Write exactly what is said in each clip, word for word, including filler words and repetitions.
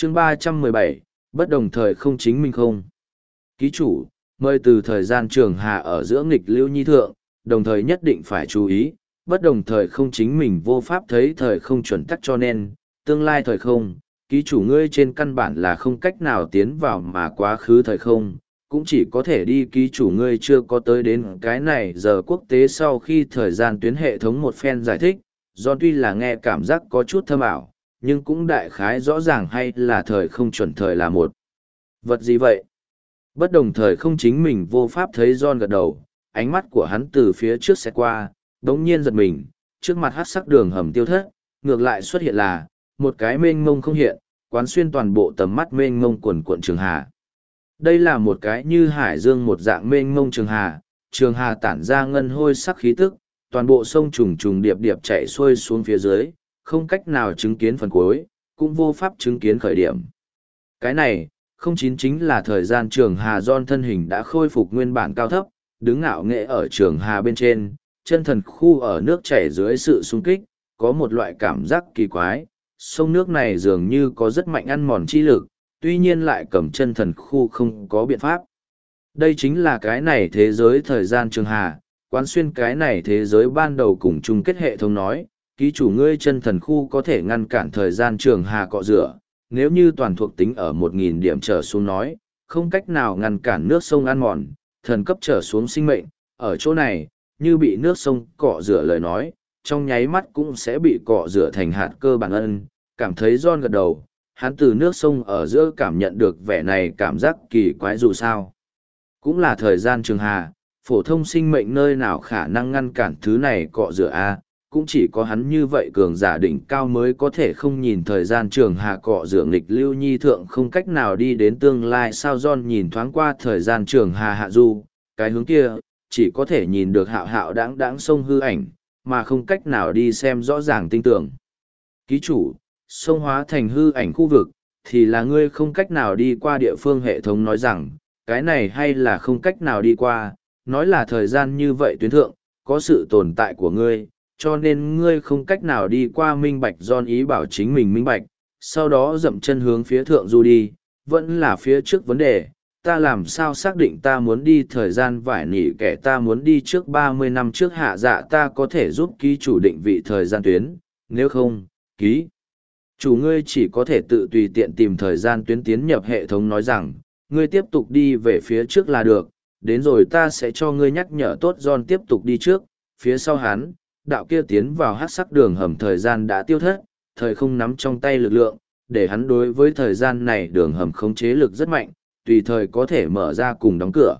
chương ba trăm mười bảy, bất đồng thời không chính mình không. Ký chủ, mời từ thời gian trường hà ở giữa nghịch lưu nhi thượng, đồng thời nhất định phải chú ý, bất đồng thời không chính mình vô pháp thấy thời không chuẩn tắc cho nên, tương lai thời không, ký chủ ngươi trên căn bản là không cách nào tiến vào mà quá khứ thời không, cũng chỉ có thể đi ký chủ ngươi chưa có tới đến cái này giờ quốc tế sau khi thời gian tuyến hệ thống một phen giải thích, do tuy là nghe cảm giác có chút thâm ảo, nhưng cũng đại khái rõ ràng hay là thời không chuẩn thời là một. Vật gì vậy? Bất đồng thời không chính mình vô pháp thấy John gật đầu, ánh mắt của hắn từ phía trước xét qua, đống nhiên giật mình, trước mặt hát sắc đường hầm tiêu thất, ngược lại xuất hiện là, một cái mênh mông không hiện, quán xuyên toàn bộ tầm mắt mênh mông quần cuộn trường hà. Đây là một cái như hải dương một dạng mênh mông trường hà, trường hà tản ra ngân hôi sắc khí tức, toàn bộ sông trùng trùng điệp điệp chạy xuôi xuống phía dưới, không cách nào chứng kiến phần cuối, cũng vô pháp chứng kiến khởi điểm. Cái này, không chín chính là thời gian trường hà John thân hình đã khôi phục nguyên bản cao thấp, đứng ngạo nghệ ở trường hà bên trên, chân thần khu ở nước chảy dưới sự xung kích, có một loại cảm giác kỳ quái, sông nước này dường như có rất mạnh ăn mòn chi lực, tuy nhiên lại cầm chân thần khu không có biện pháp. Đây chính là cái này thế giới thời gian trường hà, quán xuyên cái này thế giới ban đầu cùng chung kết hệ thống nói, ký chủ ngươi chân thần khu có thể ngăn cản thời gian trường hà cọ rửa, nếu như toàn thuộc tính ở một nghìn điểm trở xuống nói, không cách nào ngăn cản nước sông ăn mòn, thần cấp trở xuống sinh mệnh, ở chỗ này, như bị nước sông cọ rửa lời nói, trong nháy mắt cũng sẽ bị cọ rửa thành hạt cơ bản ân, cảm thấy John gật đầu, hắn từ nước sông ở giữa cảm nhận được vẻ này cảm giác kỳ quái dù sao. Cũng là thời gian trường hà, phổ thông sinh mệnh nơi nào khả năng ngăn cản thứ này cọ rửa a, cũng chỉ có hắn như vậy cường giả đỉnh cao mới có thể không nhìn thời gian trường hà cọ rửa nghịch lưu nhi thượng không cách nào đi đến tương lai sao John nhìn thoáng qua thời gian trường hà hạ du, cái hướng kia, chỉ có thể nhìn được hạo hạo đáng đáng sông hư ảnh, mà không cách nào đi xem rõ ràng tinh tưởng. Ký chủ, sông hóa thành hư ảnh khu vực, thì là ngươi không cách nào đi qua địa phương hệ thống nói rằng, cái này hay là không cách nào đi qua, nói là thời gian như vậy tuyến thượng, có sự tồn tại của ngươi, cho nên ngươi không cách nào đi qua minh bạch John ý bảo chính mình minh bạch, sau đó dậm chân hướng phía thượng du đi, vẫn là phía trước vấn đề, ta làm sao xác định ta muốn đi thời gian vải nỉ kẻ ta muốn đi trước ba mươi năm trước hạ dạ ta có thể giúp ký chủ định vị thời gian tuyến, nếu không, ký. Chủ ngươi chỉ có thể tự tùy tiện tìm thời gian tuyến tiến nhập hệ thống nói rằng, ngươi tiếp tục đi về phía trước là được, đến rồi ta sẽ cho ngươi nhắc nhở tốt John tiếp tục đi trước, phía sau hắn, đạo kia tiến vào hát sắc đường hầm thời gian đã tiêu thất, thời không nắm trong tay lực lượng, để hắn đối với thời gian này đường hầm khống chế lực rất mạnh, tùy thời có thể mở ra cùng đóng cửa.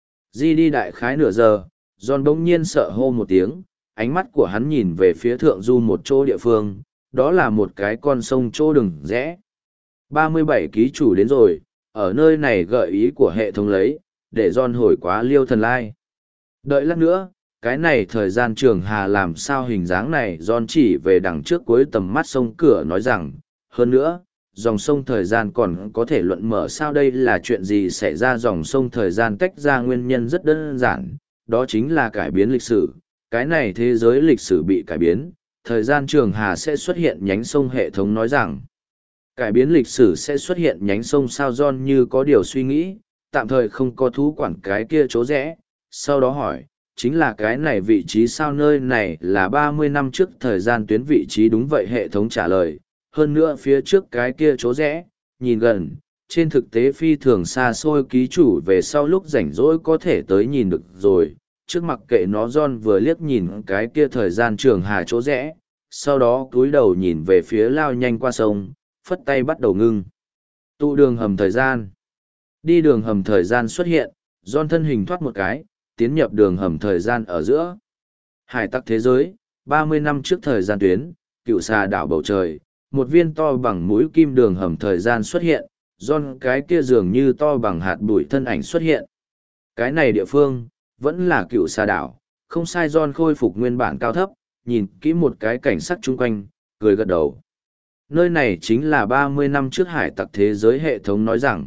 Di đi đại khái nửa giờ, John bỗng nhiên sợ hô một tiếng, ánh mắt của hắn nhìn về phía thượng du một chỗ địa phương, đó là một cái con sông chỗ đừng rẽ. ba mươi bảy ký chủ đến rồi, ở nơi này gợi ý của hệ thống lấy, để John hồi quá liêu thần lai. Đợi lát nữa, cái này thời gian trường hà làm sao hình dáng này John chỉ về đằng trước cuối tầm mắt sông cửa nói rằng, hơn nữa, dòng sông thời gian còn có thể luận mở sao đây là chuyện gì xảy ra dòng sông thời gian tách ra nguyên nhân rất đơn giản, đó chính là cải biến lịch sử, cái này thế giới lịch sử bị cải biến, thời gian trường hà sẽ xuất hiện nhánh sông hệ thống nói rằng, cải biến lịch sử sẽ xuất hiện nhánh sông sao John như có điều suy nghĩ, tạm thời không có thú quản cái kia chỗ rẽ, sau đó hỏi, chính là cái này vị trí sao nơi này là ba mươi năm trước thời gian tuyến vị trí đúng vậy hệ thống trả lời, hơn nữa phía trước cái kia chỗ rẽ, nhìn gần, trên thực tế phi thường xa xôi ký chủ về sau lúc rảnh rỗi có thể tới nhìn được rồi, trước mặc kệ nó John vừa liếc nhìn cái kia thời gian trường hà chỗ rẽ, sau đó cúi đầu nhìn về phía lao nhanh qua sông, phất tay bắt đầu ngưng. Tụ đường hầm thời gian. Đi đường hầm thời gian xuất hiện, John thân hình thoát một cái, tiến nhập đường hầm thời gian ở giữa. Hải tặc thế giới, ba mươi năm trước thời gian tuyến, cựu xà đảo bầu trời, một viên to bằng mũi kim đường hầm thời gian xuất hiện, John cái kia dường như to bằng hạt bụi thân ảnh xuất hiện. Cái này địa phương, vẫn là cựu xà đảo, không sai John khôi phục nguyên bản cao thấp, nhìn kỹ một cái cảnh sắc chung quanh, cười gật đầu. Nơi này chính là ba mươi năm trước hải tặc thế giới hệ thống nói rằng,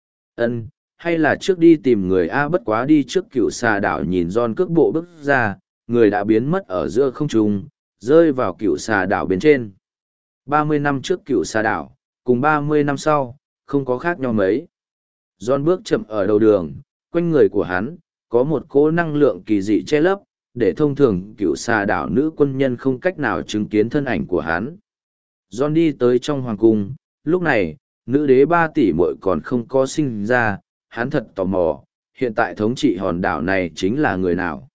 ân hay là trước đi tìm người A bất quá đi trước cựu xà đảo nhìn John cước bộ bước ra, người đã biến mất ở giữa không trung, rơi vào cựu xà đảo bên trên. ba mươi năm trước cựu xà đảo, cùng ba mươi năm sau, không có khác nhau mấy. John bước chậm ở đầu đường, quanh người của hắn, có một cỗ năng lượng kỳ dị che lấp, để thông thường cựu xà đảo nữ quân nhân không cách nào chứng kiến thân ảnh của hắn. John đi tới trong hoàng cung, lúc này, nữ đế ba tỷ muội còn không có sinh ra, hắn thật tò mò, hiện tại thống trị hòn đảo này chính là người nào.